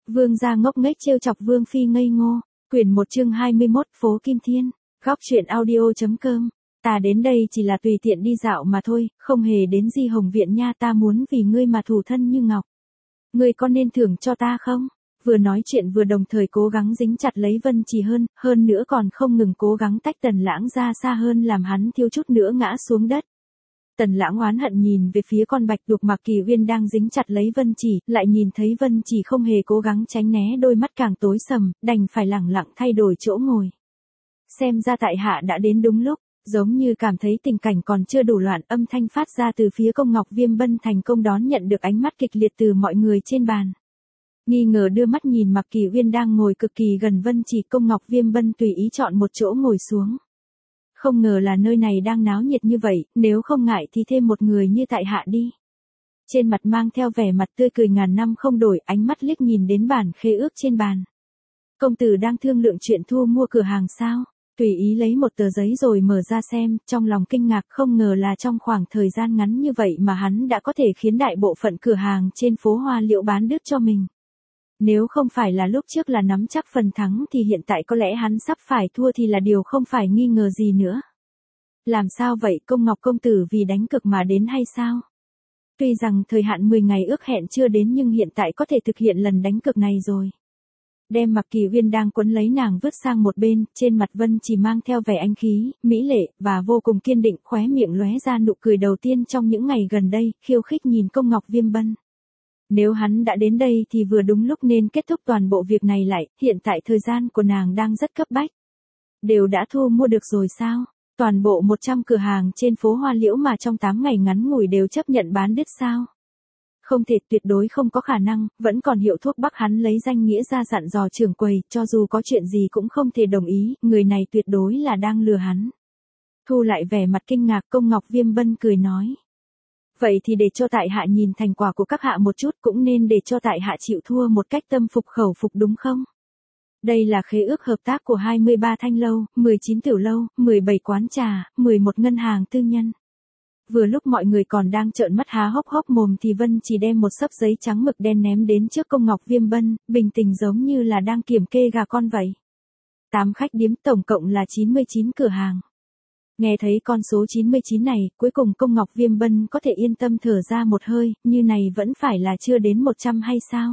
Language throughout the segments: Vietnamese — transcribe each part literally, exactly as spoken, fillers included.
Vương gia ngốc nghếch trêu chọc Vương phi ngây ngô. Quyển một chương hai mươi mốt, Phố Kim Thiên. Góc truyện audio.com. Ta đến đây chỉ là tùy tiện đi dạo mà thôi, không hề đến Di Hồng viện nha, ta muốn vì ngươi mà thủ thân như ngọc. Ngươi có nên thưởng cho ta không? Vừa nói chuyện vừa đồng thời cố gắng dính chặt lấy Vân Trì hơn, hơn nữa còn không ngừng cố gắng tách Tần Lãng ra xa hơn, làm hắn thiếu chút nữa ngã xuống đất. Tần Lãng oán hận nhìn về phía con bạch tuộc Mạc Kỳ Uyên đang dính chặt lấy Vân Chỉ, lại nhìn thấy Vân Chỉ không hề cố gắng tránh né, đôi mắt càng tối sầm, đành phải lẳng lặng thay đổi chỗ ngồi. Xem ra tại hạ đã đến đúng lúc, giống như cảm thấy tình cảnh còn chưa đủ loạn, âm thanh phát ra từ phía Công Ngọc Viêm Bân thành công đón nhận được ánh mắt kịch liệt từ mọi người trên bàn. Nghi ngờ đưa mắt nhìn Mạc Kỳ Uyên đang ngồi cực kỳ gần Vân Chỉ, Công Ngọc Viêm Bân tùy ý chọn một chỗ ngồi xuống. Không ngờ là nơi này đang náo nhiệt như vậy, nếu không ngại thì thêm một người như tại hạ đi. Trên mặt mang theo vẻ mặt tươi cười ngàn năm không đổi, ánh mắt liếc nhìn đến bản khế ước trên bàn. Công tử đang thương lượng chuyện thu mua cửa hàng sao? Tùy ý lấy một tờ giấy rồi mở ra xem, trong lòng kinh ngạc, không ngờ là trong khoảng thời gian ngắn như vậy mà hắn đã có thể khiến đại bộ phận cửa hàng trên phố Hoa Liễu bán đứt cho mình. Nếu không phải là lúc trước là nắm chắc phần thắng thì hiện tại có lẽ hắn sắp phải thua thì là điều không phải nghi ngờ gì nữa. Làm sao vậy, Công Ngọc công tử vì đánh cược mà đến hay sao? Tuy rằng thời hạn mười ngày ước hẹn chưa đến nhưng hiện tại có thể thực hiện lần đánh cược này rồi. Đem Mạc Kỳ Uyên đang quấn lấy nàng vứt sang một bên, trên mặt Vân chỉ mang theo vẻ anh khí, mỹ lệ, và vô cùng kiên định, khóe miệng lóe ra nụ cười đầu tiên trong những ngày gần đây, khiêu khích nhìn Công Ngọc Viêm Bân. Nếu hắn đã đến đây thì vừa đúng lúc nên kết thúc toàn bộ việc này lại, hiện tại thời gian của nàng đang rất cấp bách. Đều đã thu mua được rồi sao? Toàn bộ một trăm cửa hàng trên phố Hoa Liễu mà trong tám ngày ngắn ngủi đều chấp nhận bán đứt sao? Không thể, tuyệt đối không có khả năng, vẫn còn Hiệu Thuốc Bắc hắn lấy danh nghĩa ra dặn dò trưởng quầy, cho dù có chuyện gì cũng không thể đồng ý, người này tuyệt đối là đang lừa hắn. Thu lại vẻ mặt kinh ngạc, Công Ngọc Viêm Bân cười nói. Vậy thì để cho tại hạ nhìn thành quả của các hạ một chút, cũng nên để cho tại hạ chịu thua một cách tâm phục khẩu phục đúng không? Đây là khế ước hợp tác của hai mươi ba thanh lâu, mười chín tiểu lâu, mười bảy quán trà, mười một ngân hàng tư nhân. Vừa lúc mọi người còn đang trợn mắt há hốc hốc mồm thì Vân chỉ đem một xấp giấy trắng mực đen ném đến trước Công Ngọc Viêm Bân, bình tĩnh giống như là đang kiểm kê gà con vậy. tám khách điếm, tổng cộng là chín mươi chín cửa hàng. Nghe thấy con số chín mươi chín này, cuối cùng Công Ngọc Viêm Bân có thể yên tâm thở ra một hơi, như này vẫn phải là chưa đến một trăm hay sao?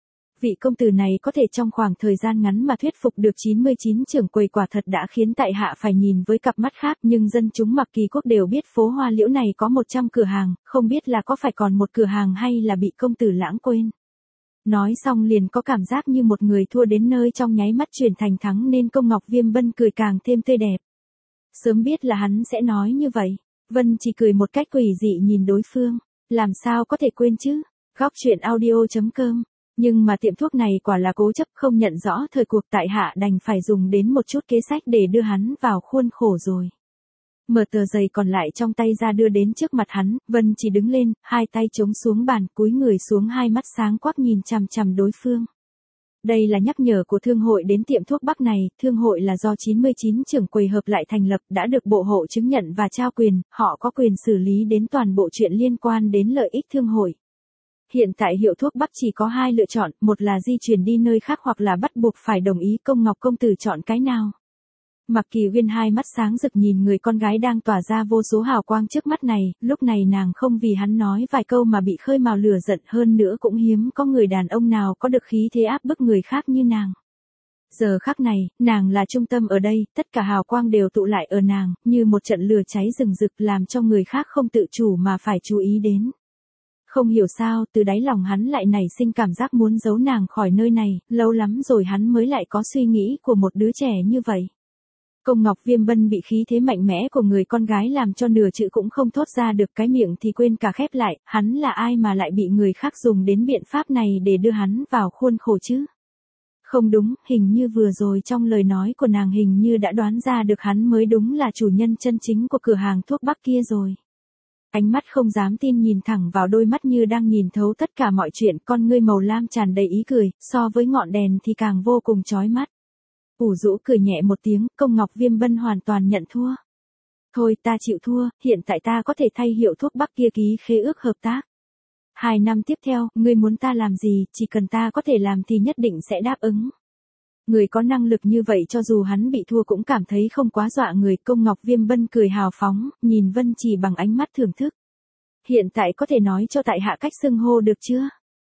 Vị công tử này có thể trong khoảng thời gian ngắn mà thuyết phục được chín mươi chín trưởng quầy, quả thật đã khiến tại hạ phải nhìn với cặp mắt khác, nhưng dân chúng Mạc Kỳ Quốc đều biết phố Hoa Liễu này có một trăm cửa hàng, không biết là có phải còn một cửa hàng hay là bị công tử lãng quên. Nói xong liền có cảm giác như một người thua đến nơi trong nháy mắt chuyển thành thắng, nên Công Ngọc Viêm Bân cười càng thêm tươi đẹp. Sớm biết là hắn sẽ nói như vậy, Vân chỉ cười một cách quỷ dị nhìn đối phương, làm sao có thể quên chứ? Góc truyện audio.com. Nhưng mà tiệm thuốc này quả là cố chấp không nhận rõ thời cuộc, tại hạ đành phải dùng đến một chút kế sách để đưa hắn vào khuôn khổ rồi. Mở tờ giấy còn lại trong tay ra đưa đến trước mặt hắn, Vân chỉ đứng lên, hai tay chống xuống bàn, cúi người xuống, hai mắt sáng quắc nhìn chằm chằm đối phương. Đây là nhắc nhở của thương hội đến tiệm thuốc Bắc này, thương hội là do chín mươi chín trưởng quầy hợp lại thành lập, đã được bộ hộ chứng nhận và trao quyền, họ có quyền xử lý đến toàn bộ chuyện liên quan đến lợi ích thương hội. Hiện tại Hiệu Thuốc Bắc chỉ có hai lựa chọn, một là di chuyển đi nơi khác hoặc là bắt buộc phải đồng ý, Công Ngọc công tử chọn cái nào? Mạc Kỳ Uyên hai mắt sáng rực nhìn người con gái đang tỏa ra vô số hào quang trước mắt này, lúc này nàng không vì hắn nói vài câu mà bị khơi mào lửa giận, hơn nữa cũng hiếm có người đàn ông nào có được khí thế áp bức người khác như nàng. Giờ khắc này, nàng là trung tâm ở đây, tất cả hào quang đều tụ lại ở nàng, như một trận lửa cháy rừng rực làm cho người khác không tự chủ mà phải chú ý đến. Không hiểu sao, từ đáy lòng hắn lại nảy sinh cảm giác muốn giấu nàng khỏi nơi này, lâu lắm rồi hắn mới lại có suy nghĩ của một đứa trẻ như vậy. Công Ngọc Viêm Bân bị khí thế mạnh mẽ của người con gái làm cho nửa chữ cũng không thốt ra được, cái miệng thì quên cả khép lại, hắn là ai mà lại bị người khác dùng đến biện pháp này để đưa hắn vào khuôn khổ chứ? Không đúng, hình như vừa rồi trong lời nói của nàng hình như đã đoán ra được hắn mới đúng là chủ nhân chân chính của cửa hàng thuốc Bắc kia rồi. Ánh mắt không dám tin nhìn thẳng vào đôi mắt như đang nhìn thấu tất cả mọi chuyện, con ngươi màu lam tràn đầy ý cười, so với ngọn đèn thì càng vô cùng chói mắt. Ủ rũ cười nhẹ một tiếng, Công Ngọc Viêm Bân hoàn toàn nhận thua. Thôi ta chịu thua, hiện tại ta có thể thay Hiệu Thuốc Bắc kia ký khế ước hợp tác. Hai năm tiếp theo, ngươi muốn ta làm gì, chỉ cần ta có thể làm thì nhất định sẽ đáp ứng. Người có năng lực như vậy cho dù hắn bị thua cũng cảm thấy không quá dọa người. Công Ngọc Viêm Bân cười hào phóng, nhìn Vân Trì bằng ánh mắt thưởng thức. Hiện tại có thể nói cho tại hạ cách xưng hô được chưa?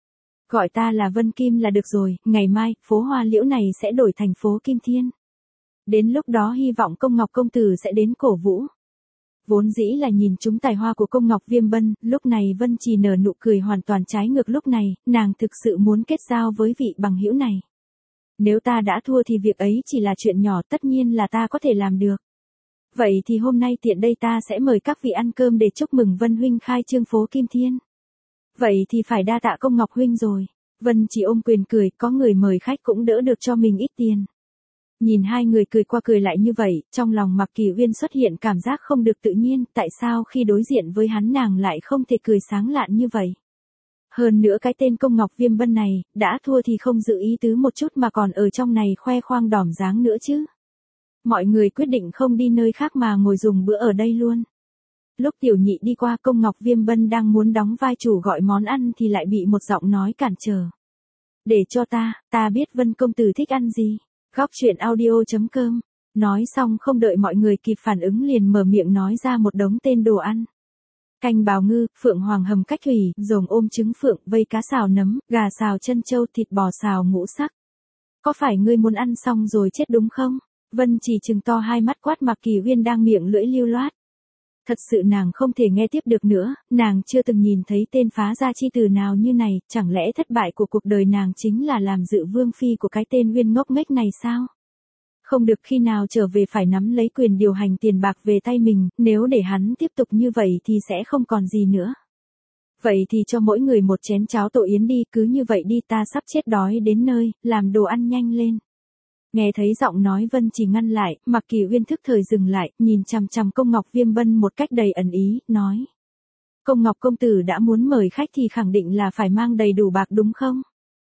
Gọi ta là Vân Kim là được rồi, ngày mai, phố Hoa Liễu này sẽ đổi thành phố Kim Thiên. Đến lúc đó hy vọng Công Ngọc công tử sẽ đến cổ vũ. Vốn dĩ là nhìn chúng tài hoa của Công Ngọc Viêm Bân, lúc này Vân Trì nở nụ cười hoàn toàn trái ngược. Lúc này, nàng thực sự muốn kết giao với vị bằng hữu này. Nếu ta đã thua thì việc ấy chỉ là chuyện nhỏ, tất nhiên là ta có thể làm được. Vậy thì hôm nay tiện đây ta sẽ mời các vị ăn cơm để chúc mừng Vân huynh khai trương phố Kim Thiên. Vậy thì phải đa tạ Công Ngọc huynh rồi. Vân chỉ ôm quyền cười, có người mời khách cũng đỡ được cho mình ít tiền. Nhìn hai người cười qua cười lại như vậy, trong lòng Mạc Kỳ Uyên xuất hiện cảm giác không được tự nhiên, tại sao khi đối diện với hắn nàng lại không thể cười sáng lạn như vậy. Hơn nữa cái tên Công Ngọc Viêm Bân này, đã thua thì không giữ ý tứ một chút mà còn ở trong này khoe khoang đỏm dáng nữa chứ. Mọi người quyết định không đi nơi khác mà ngồi dùng bữa ở đây luôn. Lúc Tiểu Nhị đi qua, Công Ngọc Viêm Bân đang muốn đóng vai chủ gọi món ăn thì lại bị một giọng nói cản trở. Để cho ta, ta biết Vân công tử thích ăn gì. Góc truyện audio chấm com. Nói xong không đợi mọi người kịp phản ứng liền mở miệng nói ra một đống tên đồ ăn. Canh bào ngư, phượng hoàng hầm cách thủy, rồng ôm trứng phượng, vây cá xào nấm, gà xào chân trâu, thịt bò xào ngũ sắc. Có phải ngươi muốn ăn xong rồi chết đúng không? Vân chỉ trừng to hai mắt quát Mạc Kỳ Uyên đang miệng lưỡi lưu loát. Thật sự nàng không thể nghe tiếp được nữa, nàng chưa từng nhìn thấy tên phá gia chi tử nào như này, chẳng lẽ thất bại của cuộc đời nàng chính là làm dự vương phi của cái tên Uyên ngốc nghếch này sao? Không được, khi nào trở về phải nắm lấy quyền điều hành tiền bạc về tay mình, nếu để hắn tiếp tục như vậy thì sẽ không còn gì nữa. Vậy thì cho mỗi người một chén cháo tổ yến đi, cứ như vậy đi, ta sắp chết đói đến nơi, làm đồ ăn nhanh lên. Nghe thấy giọng nói Vân chỉ ngăn lại, Mạc Kỳ Uyên thức thời dừng lại, nhìn chằm chằm Công Ngọc Viêm Bân một cách đầy ẩn ý, nói. Công Ngọc công tử đã muốn mời khách thì khẳng định là phải mang đầy đủ bạc đúng không?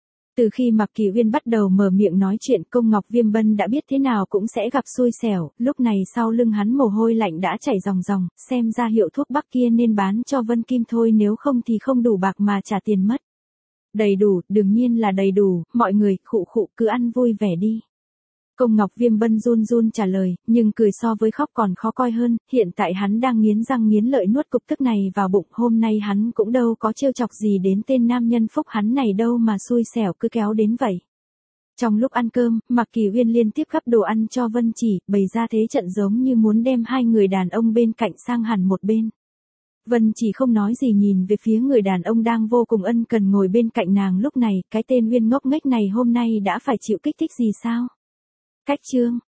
Từ khi Mạc Kỳ Uyên bắt đầu mở miệng nói chuyện, Công Ngọc Viêm Bân đã biết thế nào cũng sẽ gặp xui xẻo, lúc này sau lưng hắn mồ hôi lạnh đã chảy ròng ròng, xem ra hiệu thuốc bắc kia nên bán cho Vân Kim thôi, nếu không thì không đủ bạc mà trả tiền mất. Đầy đủ, đương nhiên là đầy đủ, mọi người, khụ khụ, cứ ăn vui vẻ đi. Công Ngọc Viêm Bân run run trả lời, nhưng cười so với khóc còn khó coi hơn, hiện tại hắn đang nghiến răng nghiến lợi nuốt cục tức này vào bụng, hôm nay hắn cũng đâu có trêu chọc gì đến tên nam nhân phúc hắn này đâu mà xui xẻo cứ kéo đến vậy. Trong lúc ăn cơm, Mạc Kỳ Uyên liên tiếp gắp đồ ăn cho Vân Chỉ, bày ra thế trận giống như muốn đem hai người đàn ông bên cạnh sang hẳn một bên. Vân Chỉ không nói gì nhìn về phía người đàn ông đang vô cùng ân cần ngồi bên cạnh nàng lúc này, cái tên Uyên ngốc nghếch này hôm nay đã phải chịu kích thích gì sao? Cách chương